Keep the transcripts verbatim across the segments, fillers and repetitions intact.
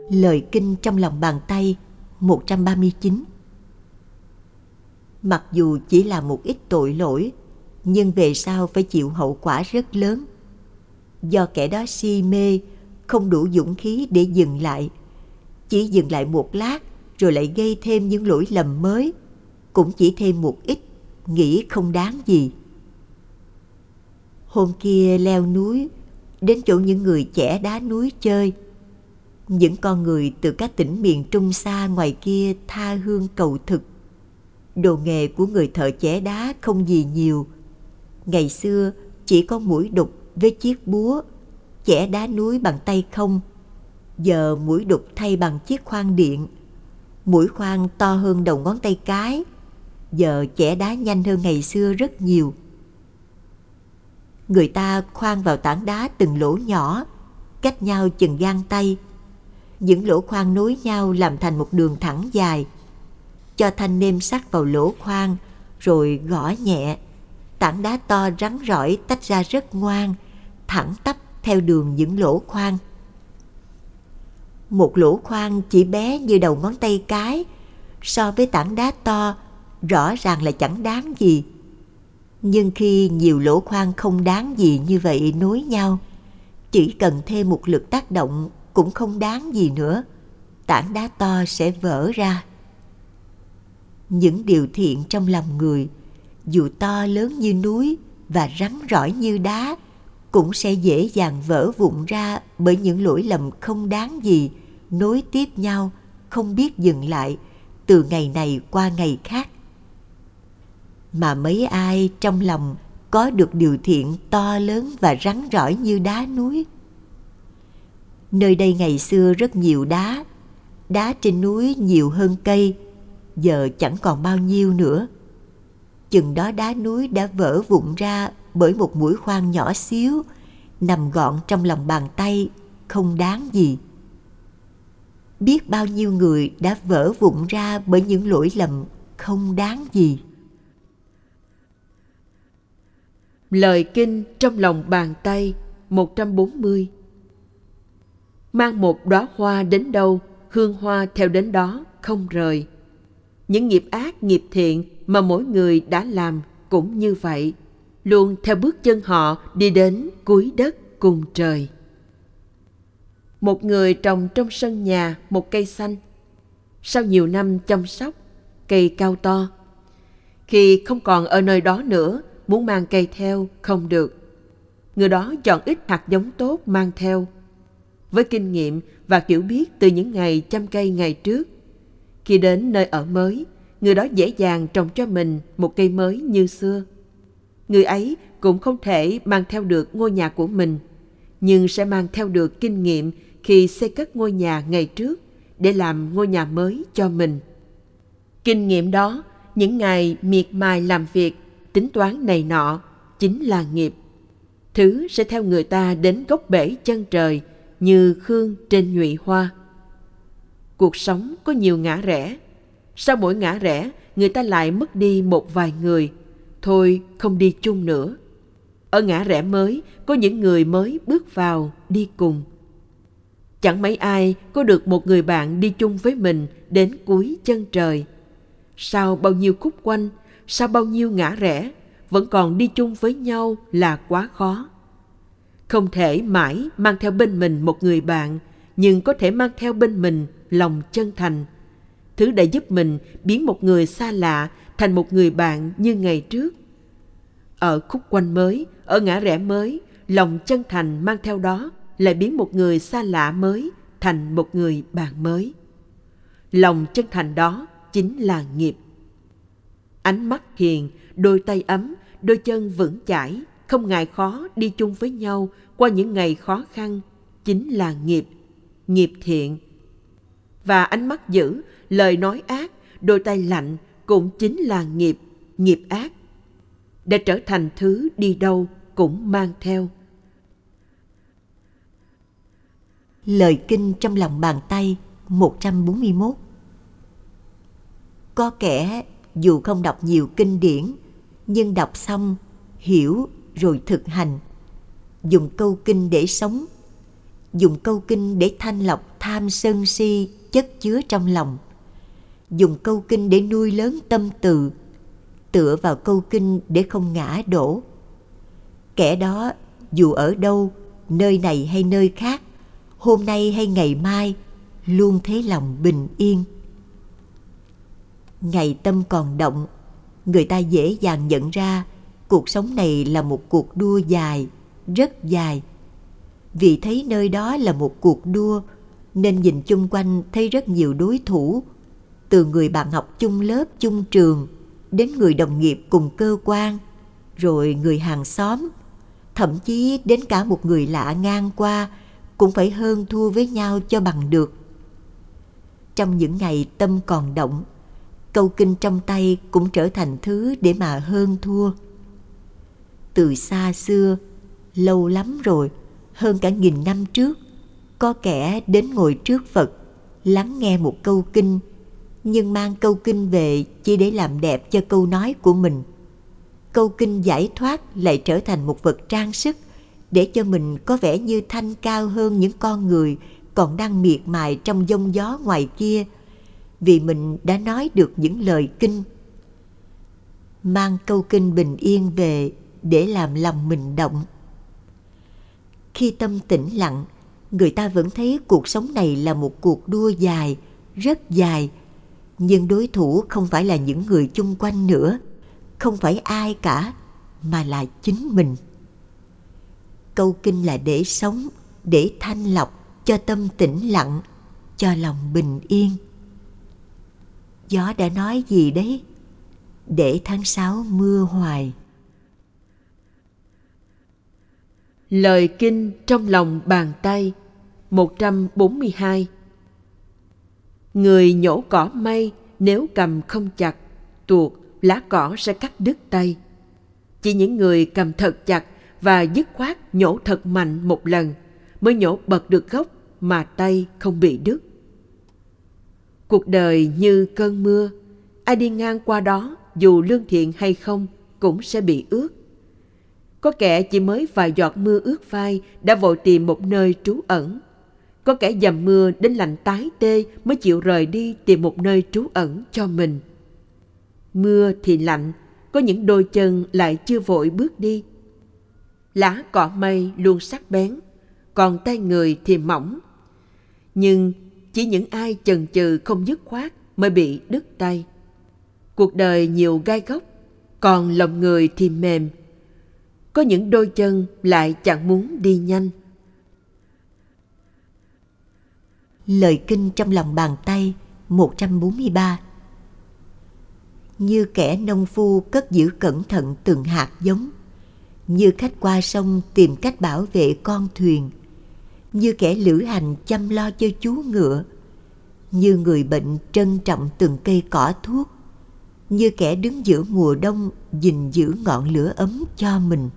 Lời kinh trong lòng bàn tay một trăm ba mươi chín. Mặc dù chỉ là một ít tội lỗi, nhưng về sau phải chịu hậu quả rất lớn. Do kẻ đó si mê, không đủ dũng khí để dừng lại. Chỉ dừng lại một lát rồi lại gây thêm những lỗi lầm mới, cũng chỉ thêm một ít, nghĩ không đáng gì. Hôm kia leo núi, đến chỗ những người chẻ đá núi chơi. Những con người từ các tỉnh miền Trung xa ngoài kia tha hương cầu thực. Đồ nghề của người thợ chẻ đá không gì nhiều. Ngày xưa chỉ có mũi đục với chiếc búa, chẻ đá núi bằng tay không. Giờ mũi đục thay bằng chiếc khoan điện. Mũi khoan to hơn đầu ngón tay cái. Giờ chẻ đá nhanh hơn ngày xưa rất nhiều. Người ta khoan vào tảng đá từng lỗ nhỏ, cách nhau chừng gang tay. Những lỗ khoan nối nhau làm thành một đường thẳng dài. Cho thanh nêm sắt vào lỗ khoan, rồi gõ nhẹ. Tảng đá to rắn rỏi tách ra rất ngoan, thẳng tắp theo đường những lỗ khoan. Một lỗ khoan chỉ bé như đầu ngón tay cái, so với tảng đá to, rõ ràng là chẳng đáng gì. Nhưng khi nhiều lỗ khoan không đáng gì như vậy nối nhau, chỉ cần thêm một lực tác động cũng không đáng gì nữa, tảng đá to sẽ vỡ ra. Những điều thiện trong lòng người, dù to lớn như núi và rắn rỏi như đá, cũng sẽ dễ dàng vỡ vụn ra bởi những lỗi lầm không đáng gì, nối tiếp nhau, không biết dừng lại, từ ngày này qua ngày khác. Mà mấy ai trong lòng có được điều thiện to lớn và rắn rỏi như đá núi? Nơi đây ngày xưa rất nhiều đá, đá trên núi nhiều hơn cây, giờ chẳng còn bao nhiêu nữa. Chừng đó đá núi đã vỡ vụn ra bởi một mũi khoan nhỏ xíu, nằm gọn trong lòng bàn tay, không đáng gì. Biết bao nhiêu người đã vỡ vụn ra bởi những lỗi lầm không đáng gì. Lời kinh trong lòng bàn tay một trăm bốn mươi. Mang một đóa hoa đến đâu, hương hoa theo đến đó, không rời. Những nghiệp ác, nghiệp thiện mà mỗi người đã làm cũng như vậy, luôn theo bước chân họ đi đến cuối đất cùng trời. Một người trồng trong sân nhà một cây xanh. Sau nhiều năm chăm sóc, cây cao to. Khi không còn ở nơi đó nữa, muốn mang cây theo không được. Người đó chọn ít hạt giống tốt mang theo. Với kinh nghiệm và hiểu biết từ những ngày chăm cây ngày trước, khi đến nơi ở mới, người đó dễ dàng trồng cho mình một cây mới như xưa. Người ấy cũng không thể mang theo được ngôi nhà của mình, nhưng sẽ mang theo được kinh nghiệm khi xây cất ngôi nhà ngày trước để làm ngôi nhà mới cho mình. Kinh nghiệm đó, những ngày miệt mài làm việc, tính toán này nọ, chính là nghiệp. Thứ sẽ theo người ta đến gốc bể chân trời như khương trên nhụy hoa. Cuộc sống có nhiều ngã rẽ. Sau mỗi ngã rẽ, người ta lại mất đi một vài người, thôi không đi chung nữa. Ở ngã rẽ mới, có những người mới bước vào, đi cùng. Chẳng mấy ai có được một người bạn đi chung với mình đến cuối chân trời. Sau bao nhiêu khúc quanh, sau bao nhiêu ngã rẽ, vẫn còn đi chung với nhau là quá khó. Không thể mãi mang theo bên mình một người bạn, nhưng có thể mang theo bên mình lòng chân thành. Thứ đã giúp mình biến một người xa lạ thành một người bạn như ngày trước. Ở khúc quanh mới, ở ngã rẽ mới, lòng chân thành mang theo đó lại biến một người xa lạ mới thành một người bạn mới. Lòng chân thành đó chính là nghiệp. Ánh mắt hiền, đôi tay ấm, đôi chân vững chãi, không ngại khó đi chung với nhau qua những ngày khó khăn, chính là nghiệp, nghiệp thiện. Và ánh mắt dữ, lời nói ác, đôi tay lạnh cũng chính là nghiệp, nghiệp ác. Để trở thành thứ đi đâu cũng mang theo. Lời kinh trong lòng bàn tay một trăm bốn mươi mốt. Có kẻ dù không đọc nhiều kinh điển, nhưng đọc xong, hiểu rồi thực hành. Dùng câu kinh để sống. dùng câu kinh để thanh lọc tham sân si chất chứa trong lòng, dùng câu kinh để nuôi lớn tâm từ, tựa vào câu kinh để không ngã đổ. Kẻ đó dù ở đâu, nơi này hay nơi khác, hôm nay hay ngày mai, luôn thấy lòng bình yên. Ngày tâm còn động, người ta dễ dàng nhận ra cuộc sống này là một cuộc đua dài, rất dài. Vì thấy nơi đó là một cuộc đua, nên nhìn chung quanh thấy rất nhiều đối thủ, từ người bạn học chung lớp, chung trường, đến người đồng nghiệp cùng cơ quan, rồi người hàng xóm, thậm chí đến cả một người lạ ngang qua cũng phải hơn thua với nhau cho bằng được. Trong những ngày tâm còn động, câu kinh trong tay cũng trở thành thứ để mà hơn thua. Từ xa xưa, lâu lắm rồi, hơn cả nghìn năm trước, có kẻ đến ngồi trước Phật, lắng nghe một câu kinh, nhưng mang câu kinh về chỉ để làm đẹp cho câu nói của mình. Câu kinh giải thoát lại trở thành một vật trang sức, để cho mình có vẻ như thanh cao hơn những con người còn đang miệt mài trong giông gió ngoài kia, vì mình đã nói được những lời kinh. Mang câu kinh bình yên về để làm lòng mình động. Khi tâm tĩnh lặng, người ta vẫn thấy cuộc sống này là một cuộc đua dài, rất dài, nhưng đối thủ không phải là những người chung quanh nữa, không phải ai cả, mà là chính mình. Câu kinh là để sống, để thanh lọc, cho tâm tĩnh lặng, cho lòng bình yên. Gió đã nói gì đấy? Để tháng sáu mưa hoài. Lời kinh trong lòng bàn tay. Một trăm bốn mươi hai. Người nhổ cỏ may, nếu cầm không chặt, tuột lá cỏ sẽ cắt đứt tay. Chỉ những người cầm thật chặt và dứt khoát nhổ thật mạnh một lần mới nhổ bật được gốc mà tay không bị đứt. Cuộc đời như cơn mưa, ai đi ngang qua đó dù lương thiện hay không cũng sẽ bị ướt. Có kẻ chỉ mới vài giọt mưa ướt vai đã vội tìm một nơi trú ẩn. Có kẻ dầm mưa đến lạnh tái tê mới chịu rời đi tìm một nơi trú ẩn cho mình. Mưa thì lạnh, có những đôi chân lại chưa vội bước đi. Lá cỏ mây luôn sắc bén, còn tay người thì mỏng. Nhưng chỉ những ai chần chừ không dứt khoát mới bị đứt tay. Cuộc đời nhiều gai góc, còn lòng người thì mềm. Có những đôi chân lại chẳng muốn đi nhanh. Lời kinh trong lòng bàn tay. Một trăm bốn mươi ba. Như kẻ nông phu cất giữ cẩn thận từng hạt giống, như khách qua sông tìm cách bảo vệ con thuyền, như kẻ lữ hành chăm lo cho chú ngựa, như người bệnh trân trọng từng cây cỏ thuốc, như kẻ đứng giữa mùa đông gìn giữ ngọn lửa ấm cho mình.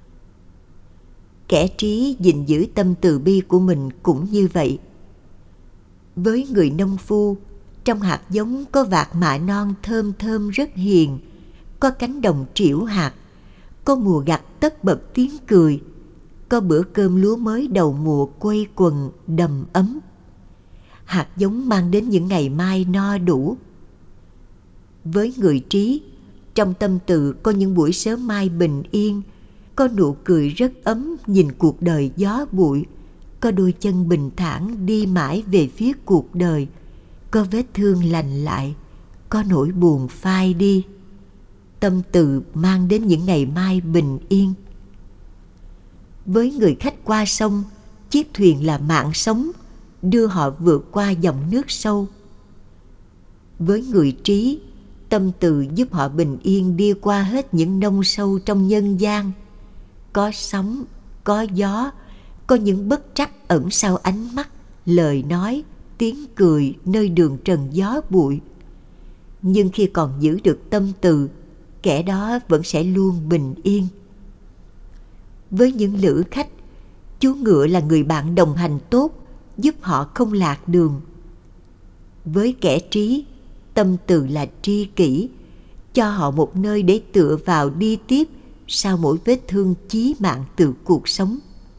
Kẻ trí gìn giữ tâm từ bi của mình cũng như vậy. Với người nông phu, trong hạt giống có vạt mạ non thơm thơm rất hiền, có cánh đồng trĩu hạt, có mùa gặt tất bật tiếng cười, có bữa cơm lúa mới đầu mùa quây quần đầm ấm. Hạt giống mang đến những ngày mai no đủ. Với người trí, trong tâm từ có những buổi sớm mai bình yên, có nụ cười rất ấm nhìn cuộc đời gió bụi, có đôi chân bình thản đi mãi về phía cuộc đời, có vết thương lành lại, có nỗi buồn phai đi. Tâm từ mang đến những ngày mai bình yên. Với người khách qua sông, chiếc thuyền là mạng sống, đưa họ vượt qua dòng nước sâu. Với người trí, tâm từ giúp họ bình yên đi qua hết những nông sâu trong nhân gian. Có sóng, có gió, có những bất trắc ẩn sau ánh mắt, lời nói, tiếng cười nơi đường trần gió bụi. Nhưng khi còn giữ được tâm từ, kẻ đó vẫn sẽ luôn bình yên. Với những lữ khách, chú ngựa là người bạn đồng hành tốt, giúp họ không lạc đường. Với kẻ trí, tâm từ là tri kỷ, cho họ một nơi để tựa vào đi tiếp sau mỗi vết thương chí mạng từ cuộc sống.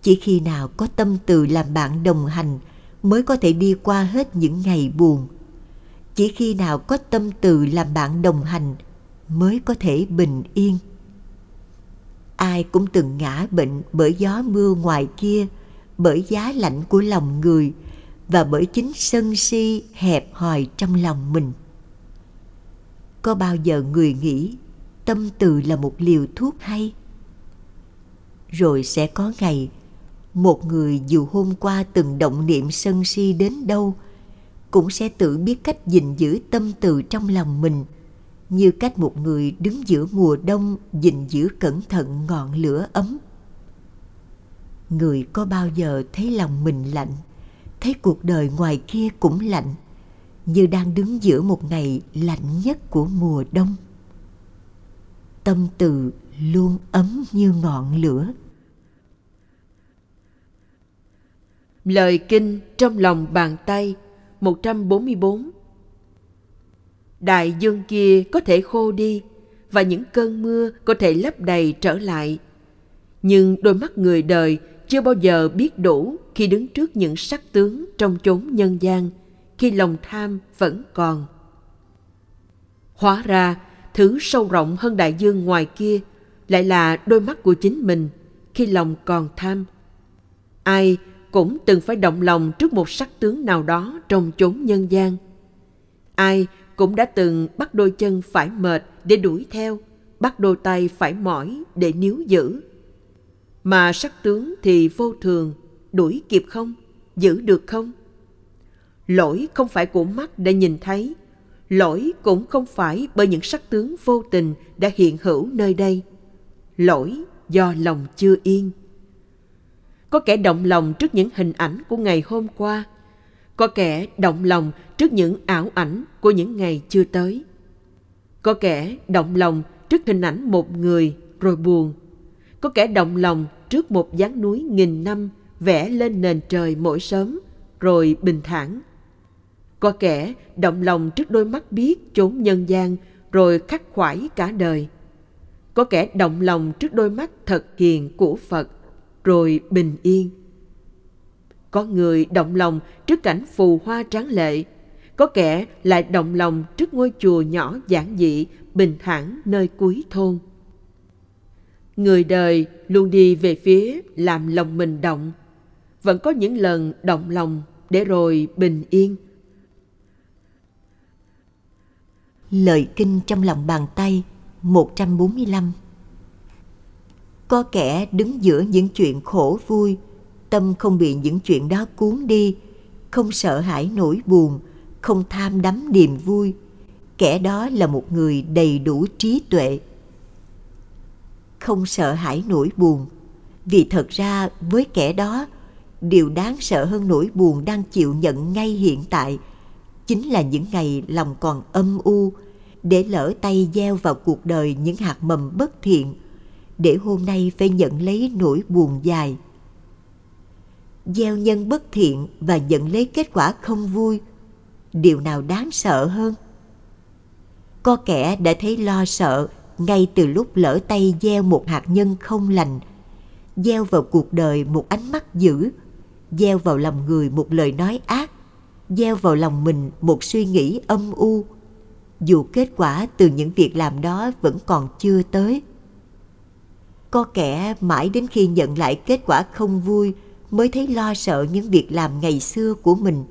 Chỉ khi nào có tâm từ làm bạn đồng hành mới có thể đi qua hết những ngày buồn. Chỉ khi nào có tâm từ làm bạn đồng hành mới có thể bình yên. Ai cũng từng ngã bệnh bởi gió mưa ngoài kia, bởi giá lạnh của lòng người và bởi chính sân si hẹp hòi trong lòng mình. Có bao giờ người nghĩ tâm từ là một liều thuốc hay? Rồi sẽ có ngày, một người dù hôm qua từng động niệm sân si đến đâu, cũng sẽ tự biết cách gìn giữ tâm từ trong lòng mình, như cách một người đứng giữa mùa đông gìn giữ cẩn thận ngọn lửa ấm. Người có bao giờ thấy lòng mình lạnh, thấy cuộc đời ngoài kia cũng lạnh, như đang đứng giữa một ngày lạnh nhất của mùa đông? Tâm từ luôn ấm như ngọn lửa. Lời kinh trong lòng bàn tay một trăm bốn mươi bốn. Đại dương kia có thể khô đi và những cơn mưa có thể lấp đầy trở lại. Nhưng đôi mắt người đời chưa bao giờ biết đủ khi đứng trước những sắc tướng trong chốn nhân gian, khi lòng tham vẫn còn. Hóa ra, thứ sâu rộng hơn đại dương ngoài kia lại là đôi mắt của chính mình khi lòng còn tham. Ai cũng từng phải động lòng trước một sắc tướng nào đó trong chốn nhân gian. Ai cũng đã từng bắt đôi chân phải mệt để đuổi theo, bắt đôi tay phải mỏi để níu giữ. Mà sắc tướng thì vô thường, đuổi kịp không, giữ được không? Lỗi không phải của mắt để nhìn thấy, lỗi cũng không phải bởi những sắc tướng vô tình đã hiện hữu nơi đây. Lỗi do lòng chưa yên. Có kẻ động lòng trước những hình ảnh của ngày hôm qua, có kẻ động lòng trước những ảo ảnh của những ngày chưa tới. Có kẻ động lòng trước hình ảnh một người rồi buồn. Có kẻ động lòng trước một dáng núi nghìn năm vẽ lên nền trời mỗi sớm rồi bình thản. Có kẻ động lòng trước đôi mắt biết chốn nhân gian rồi khắc khoải cả đời. Có kẻ động lòng trước đôi mắt thật hiền của Phật rồi bình yên. Có người động lòng trước cảnh phù hoa tráng lệ, có kẻ lại động lòng trước ngôi chùa nhỏ giản dị, bình thản nơi cuối thôn. Người đời luôn đi về phía làm lòng mình động, vẫn có những lần động lòng để rồi bình yên. Lời kinh trong lòng bàn tay một trăm bốn mươi lăm. Có kẻ đứng giữa những chuyện khổ vui, tâm không bị những chuyện đó cuốn đi, không sợ hãi nỗi buồn, không tham đắm niềm vui. Kẻ đó là một người đầy đủ trí tuệ. Không sợ hãi nỗi buồn, vì thật ra với kẻ đó, điều đáng sợ hơn nỗi buồn đang chịu nhận ngay hiện tại chính là những ngày lòng còn âm u, để lỡ tay gieo vào cuộc đời những hạt mầm bất thiện, để hôm nay phải nhận lấy nỗi buồn dài. Gieo nhân bất thiện và nhận lấy kết quả không vui, điều nào đáng sợ hơn? Có kẻ đã thấy lo sợ ngay từ lúc lỡ tay gieo một hạt nhân không lành, gieo vào cuộc đời một ánh mắt dữ, gieo vào lòng người một lời nói ác, gieo vào lòng mình một suy nghĩ âm u, dù kết quả từ những việc làm đó vẫn còn chưa tới. Có kẻ mãi đến khi nhận lại kết quả không vui mới thấy lo sợ những việc làm ngày xưa của mình.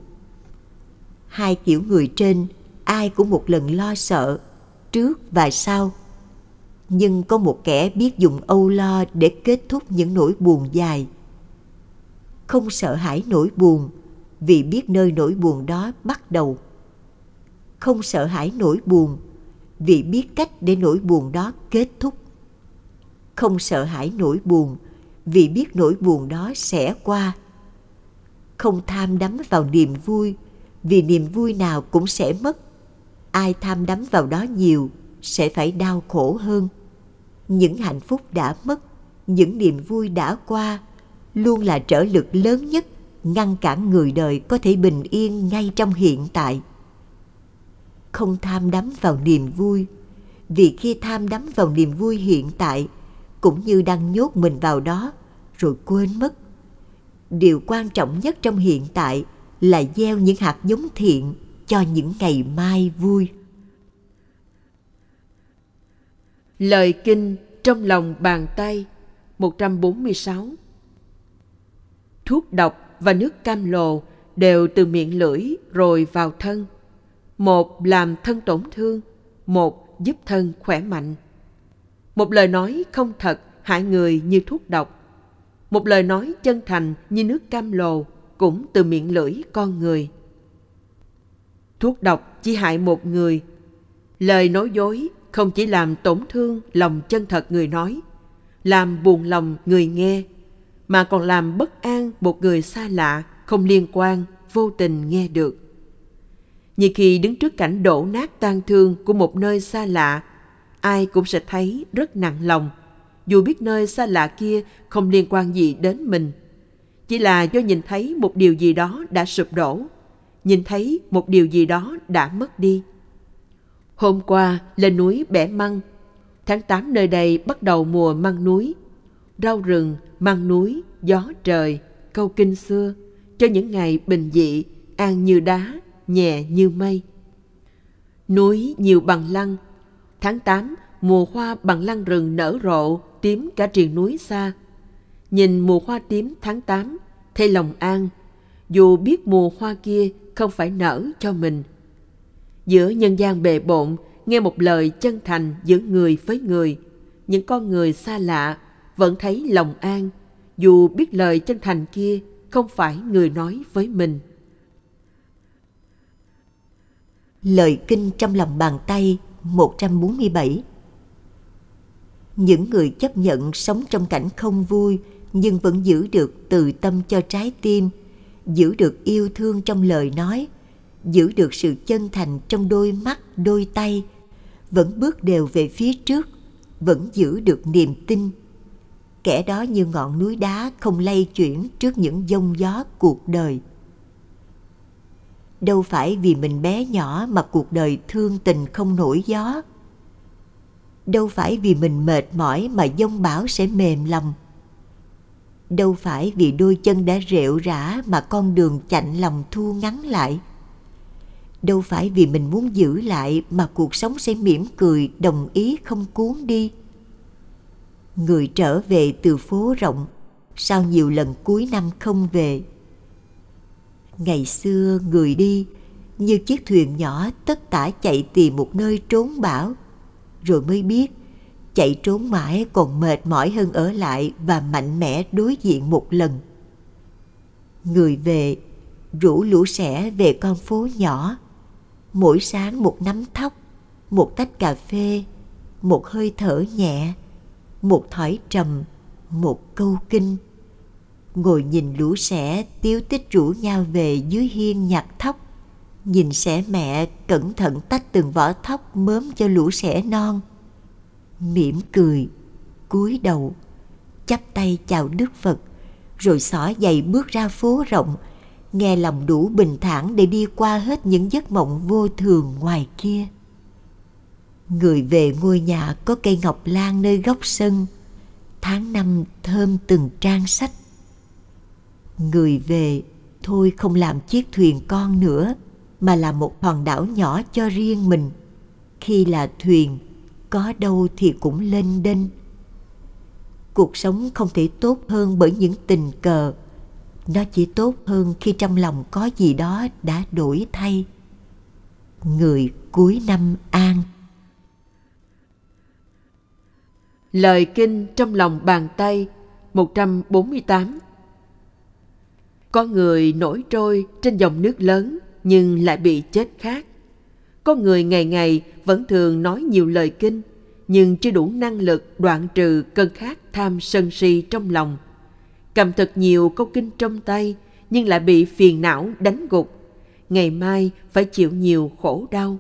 Hai kiểu người trên, ai cũng một lần lo sợ, trước và sau. Nhưng có một kẻ biết dùng âu lo để kết thúc những nỗi buồn dài. Không sợ hãi nỗi buồn, vì biết nơi nỗi buồn đó bắt đầu. Không sợ hãi nỗi buồn, vì biết cách để nỗi buồn đó kết thúc. Không sợ hãi nỗi buồn, vì biết nỗi buồn đó sẽ qua. Không tham đắm vào niềm vui, vì niềm vui nào cũng sẽ mất. Ai tham đắm vào đó nhiều sẽ phải đau khổ hơn. Những hạnh phúc đã mất, những niềm vui đã qua, luôn là trở lực lớn nhất ngăn cản người đời có thể bình yên ngay trong hiện tại. Không tham đắm vào niềm vui, vì khi tham đắm vào niềm vui hiện tại cũng như đang nhốt mình vào đó rồi quên mất, Điều quan trọng nhất trong hiện tại là gieo những hạt giống thiện cho những ngày mai vui. Lời kinh trong lòng bàn tay một trăm bốn mươi sáu. Thuốc độc và nước cam lồ đều từ miệng lưỡi rồi vào thân. Một làm thân tổn thương, một giúp thân khỏe mạnh. Một lời nói không thật hại người như thuốc độc. Một lời nói chân thành như nước cam lồ cũng từ miệng lưỡi con người. Thuốc độc chỉ hại một người. Lời nói dối không chỉ làm tổn thương lòng chân thật người nói, làm buồn lòng người nghe, mà còn làm bất an một người xa lạ, không liên quan, vô tình nghe được. Như khi đứng trước cảnh đổ nát tang thương của một nơi xa lạ, ai cũng sẽ thấy rất nặng lòng, dù biết nơi xa lạ kia không liên quan gì đến mình. Chỉ là do nhìn thấy một điều gì đó đã sụp đổ, nhìn thấy một điều gì đó đã mất đi. Hôm qua lên núi bẻ măng. Tháng tám nơi đây bắt đầu mùa măng núi. Rau rừng, măng núi, gió trời, câu kinh xưa, cho những ngày bình dị, an như đá, nhẹ như mây. Núi nhiều bằng lăng. Tháng tám, mùa hoa bằng lăng rừng nở rộ, tím cả triền núi xa. Nhìn mùa hoa tím tháng tám, thấy lòng an, dù biết mùa hoa kia không phải nở cho mình. Giữa nhân gian bề bộn, nghe một lời chân thành giữa người với người, những con người xa lạ vẫn thấy lòng an, dù biết lời chân thành kia không phải người nói với mình. Lời kinh trong lòng bàn tay một trăm bốn mươi bảy. Những người chấp nhận sống trong cảnh không vui nhưng vẫn giữ được từ tâm cho trái tim, giữ được yêu thương trong lời nói, giữ được sự chân thành trong đôi mắt, đôi tay, vẫn bước đều về phía trước, vẫn giữ được niềm tin. Kẻ đó như ngọn núi đá không lay chuyển trước những giông gió cuộc đời. Đâu phải vì mình bé nhỏ mà cuộc đời thương tình không nổi gió. Đâu phải vì mình mệt mỏi mà giông bão sẽ mềm lòng. Đâu phải vì đôi chân đã rệu rã mà con đường chạnh lòng thu ngắn lại. Đâu phải vì mình muốn giữ lại mà cuộc sống sẽ mỉm cười đồng ý không cuốn đi. Người trở về từ phố rộng, sau nhiều lần cuối năm không về. Ngày xưa người đi, như chiếc thuyền nhỏ tất tả chạy tìm một nơi trốn bão, rồi mới biết chạy trốn mãi còn mệt mỏi hơn ở lại và mạnh mẽ đối diện một lần. Người về, rủ lũ sẻ về con phố nhỏ, mỗi sáng một nắm thóc, một tách cà phê, một hơi thở nhẹ, một thỏi trầm, một câu kinh. Ngồi nhìn lũ sẻ tíu tít rủ nhau về dưới hiên nhặt thóc, nhìn sẻ mẹ cẩn thận tách từng vỏ thóc mớm cho lũ sẻ non. Mỉm cười, cúi đầu, chắp tay chào Đức Phật, rồi xỏ giày bước ra phố rộng, nghe lòng đủ bình thản để đi qua hết những giấc mộng vô thường ngoài kia. Người về ngôi nhà có cây ngọc lan nơi góc sân, tháng năm thơm từng trang sách. Người về thôi không làm chiếc thuyền con nữa, mà là một hòn đảo nhỏ cho riêng mình. Khi là thuyền, có đâu thì cũng lênh đênh. Cuộc sống không thể tốt hơn bởi những tình cờ. Nó chỉ tốt hơn khi trong lòng có gì đó đã đổi thay. Người cuối năm an. Lời kinh trong lòng bàn tay một trăm bốn mươi tám. Có người nổi trôi trên dòng nước lớn nhưng lại bị chết khát. Có người ngày ngày vẫn thường nói nhiều lời kinh nhưng chưa đủ năng lực đoạn trừ cơn khát tham sân si trong lòng. Cầm thật nhiều câu kinh trong tay nhưng lại bị phiền não đánh gục. Ngày mai phải chịu nhiều khổ đau.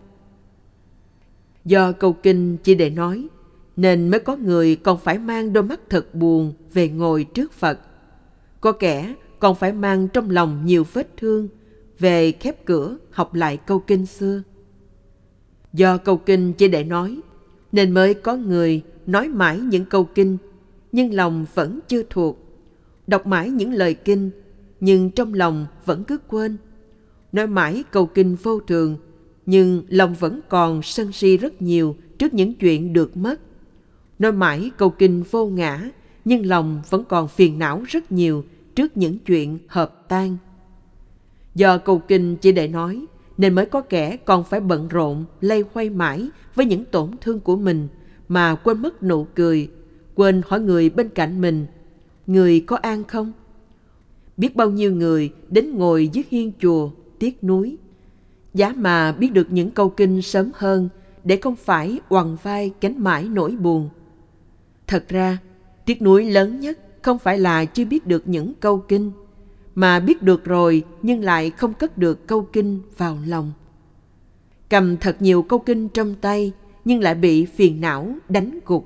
Do câu kinh chỉ để nói nên mới có người còn phải mang đôi mắt thật buồn về ngồi trước Phật. Có kẻ còn phải mang trong lòng nhiều vết thương về khép cửa học lại câu kinh xưa. Do câu kinh chỉ để nói nên mới có người nói mãi những câu kinh nhưng lòng vẫn chưa thuộc, đọc mãi những lời kinh nhưng trong lòng vẫn cứ quên. Nói mãi câu kinh vô thường, nhưng lòng vẫn còn sân si rất nhiều trước những chuyện được mất. Nói mãi câu kinh vô ngã, nhưng lòng vẫn còn phiền não rất nhiều trước những chuyện hợp tan. Do câu kinh chỉ để nói, nên mới có kẻ còn phải bận rộn, lay hoay mãi với những tổn thương của mình, mà quên mất nụ cười, quên hỏi người bên cạnh mình, người có an không? Biết bao nhiêu người đến ngồi dưới hiên chùa, tiếc nuối. Giá mà biết được những câu kinh sớm hơn, để không phải oằn vai gánh mãi nỗi buồn. Thật ra, tiếc nuối lớn nhất không phải là chưa biết được những câu kinh, mà biết được rồi nhưng lại không cất được câu kinh vào lòng. Cầm thật nhiều câu kinh trong tay, nhưng lại bị phiền não đánh gục.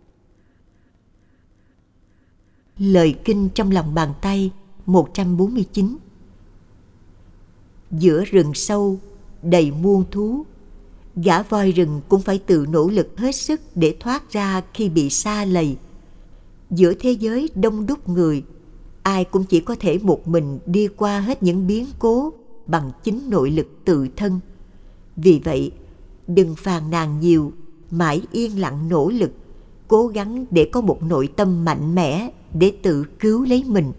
Lời kinh trong lòng bàn tay một trăm bốn mươi chín. Giữa rừng sâu đầy muôn thú, gã voi rừng cũng phải tự nỗ lực hết sức để thoát ra khi bị sa lầy. Giữa thế giới đông đúc người, ai cũng chỉ có thể một mình đi qua hết những biến cố bằng chính nội lực tự thân. Vì vậy, đừng phàn nàn nhiều, mãi yên lặng nỗ lực, cố gắng để có một nội tâm mạnh mẽ để tự cứu lấy mình.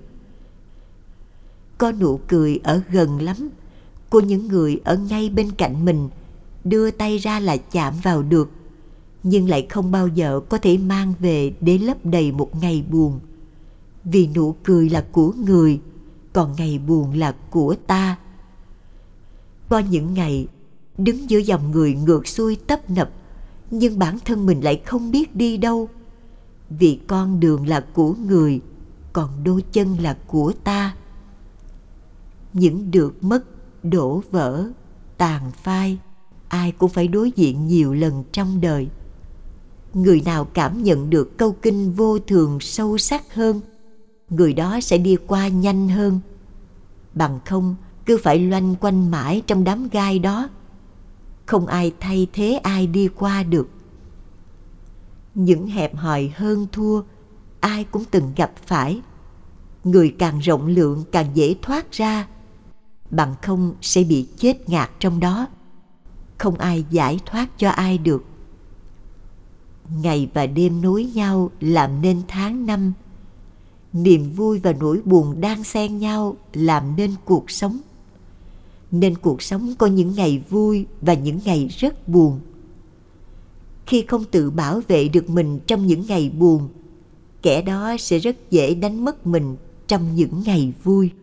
Có nụ cười ở gần lắm, của những người ở ngay bên cạnh mình, đưa tay ra là chạm vào được, nhưng lại không bao giờ có thể mang về để lấp đầy một ngày buồn. Vì nụ cười là của người, còn ngày buồn là của ta. Có những ngày đứng giữa dòng người ngược xuôi tấp nập, nhưng bản thân mình lại không biết đi đâu. Vì con đường là của người, còn đôi chân là của ta. Những được mất, đổ vỡ, tàn phai, ai cũng phải đối diện nhiều lần trong đời. Người nào cảm nhận được câu kinh vô thường sâu sắc hơn, người đó sẽ đi qua nhanh hơn. Bằng không, cứ phải loanh quanh mãi trong đám gai đó. Không ai thay thế ai đi qua được. Những hẹp hòi hơn thua, ai cũng từng gặp phải. Người càng rộng lượng càng dễ thoát ra. Bằng không sẽ bị chết ngạt trong đó. Không ai giải thoát cho ai được. Ngày và đêm nối nhau làm nên tháng năm. Niềm vui và nỗi buồn đan xen nhau làm nên cuộc sống. Nên cuộc sống có những ngày vui và những ngày rất buồn. Khi không tự bảo vệ được mình trong những ngày buồn, kẻ đó sẽ rất dễ đánh mất mình trong những ngày vui.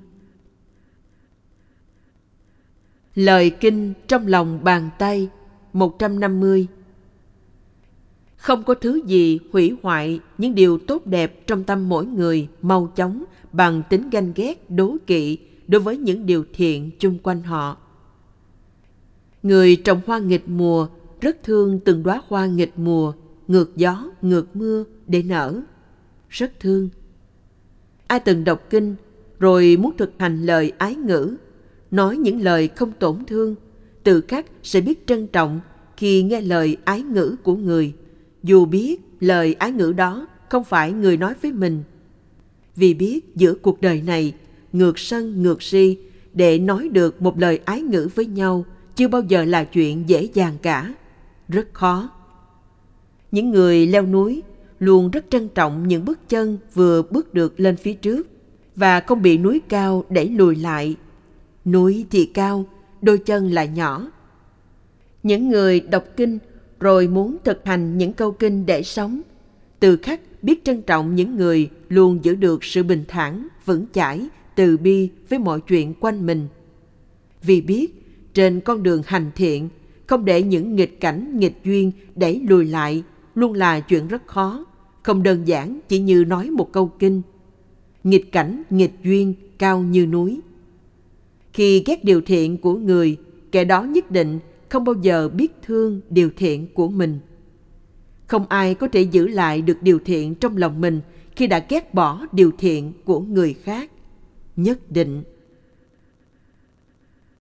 Lời kinh trong lòng bàn tay một trăm năm mươi. Không có thứ gì hủy hoại những điều tốt đẹp trong tâm mỗi người mau chóng bằng tính ganh ghét đố kỵ đối với những điều thiện chung quanh họ. Người trồng hoa nghịch mùa rất thương từng đóa hoa nghịch mùa, ngược gió, ngược mưa để nở. Rất thương. Ai từng đọc kinh rồi muốn thực hành lời ái ngữ, nói những lời không tổn thương, tự khắc sẽ biết trân trọng khi nghe lời ái ngữ của người, dù biết lời ái ngữ đó không phải người nói với mình. Vì biết giữa cuộc đời này, ngược sân ngược si, để nói được một lời ái ngữ với nhau chưa bao giờ là chuyện dễ dàng cả, rất khó. Những người leo núi luôn rất trân trọng những bước chân vừa bước được lên phía trước và không bị núi cao đẩy lùi lại. Núi thì cao, đôi chân lại nhỏ. Những người đọc kinh rồi muốn thực hành những câu kinh để sống, từ khắc biết trân trọng những người luôn giữ được sự bình thản, vững chãi, từ bi với mọi chuyện quanh mình. Vì biết trên con đường hành thiện, không để những nghịch cảnh, nghịch duyên đẩy lùi lại luôn là chuyện rất khó, không đơn giản chỉ như nói một câu kinh. Nghịch cảnh, nghịch duyên cao như núi. Khi ghét điều thiện của người, kẻ đó nhất định không bao giờ biết thương điều thiện của mình. Không ai có thể giữ lại được điều thiện trong lòng mình khi đã ghét bỏ điều thiện của người khác. Nhất định